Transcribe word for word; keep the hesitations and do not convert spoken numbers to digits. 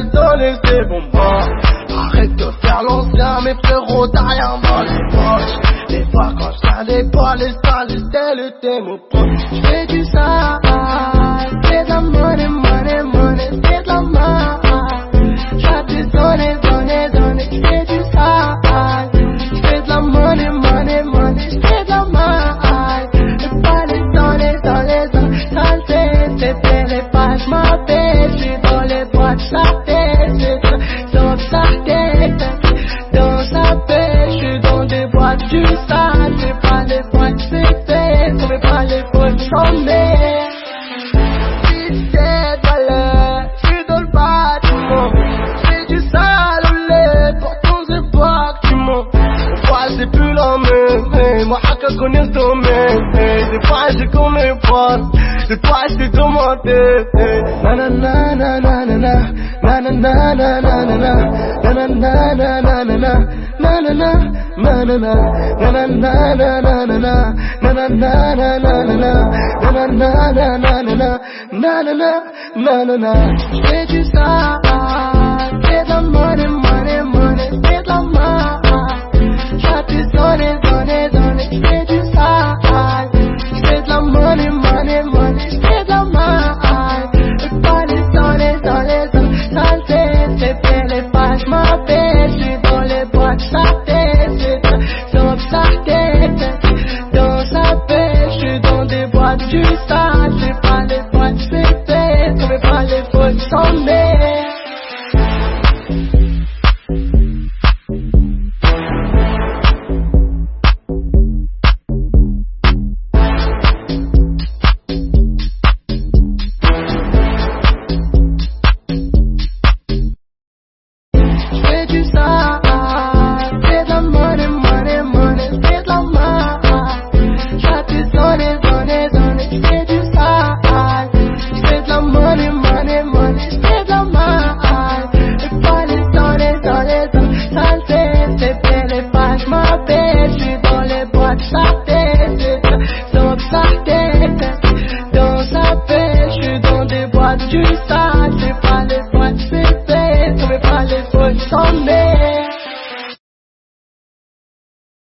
désolé, c'est bon, moi. Arrête de faire l'ancien, mes frérots, t'as rien dans les poches. Des fois quand j'allais pas les salles, c'était le thème. J'fais du sale, c'est de la money, money, money, c'est de la main. J'abuse, donner, donner, donner, j'fais du sale. J'fais de la money, money, money, j'fais de la main. Le palais dans les, dans les, dans les saletés, c'était les pages, ma paix. J'suis dans les boîtes, sa tête, dans sa tête, dans sa paix. J'suis dans des boîtes du sale, j'fais pas les boîtes, c'est fait, j'fais pas les boîtes, j'en mets. Si c'est pas là, j'suis dans le bâtiment. J'fais du sale au lait, pourtant c'est pas que tu mens. Des fois c'est plus la même, moi à qu'à connaître le domaine. Des fois j'ai comme mes potes, des fois j't'ai demandé. Nanana, nanana, nanana, nanana, nanana, nanana, nanana, nanana, nanana, nanana, nanana, nanana, nanana, nanana, nanana. J'fais du sale,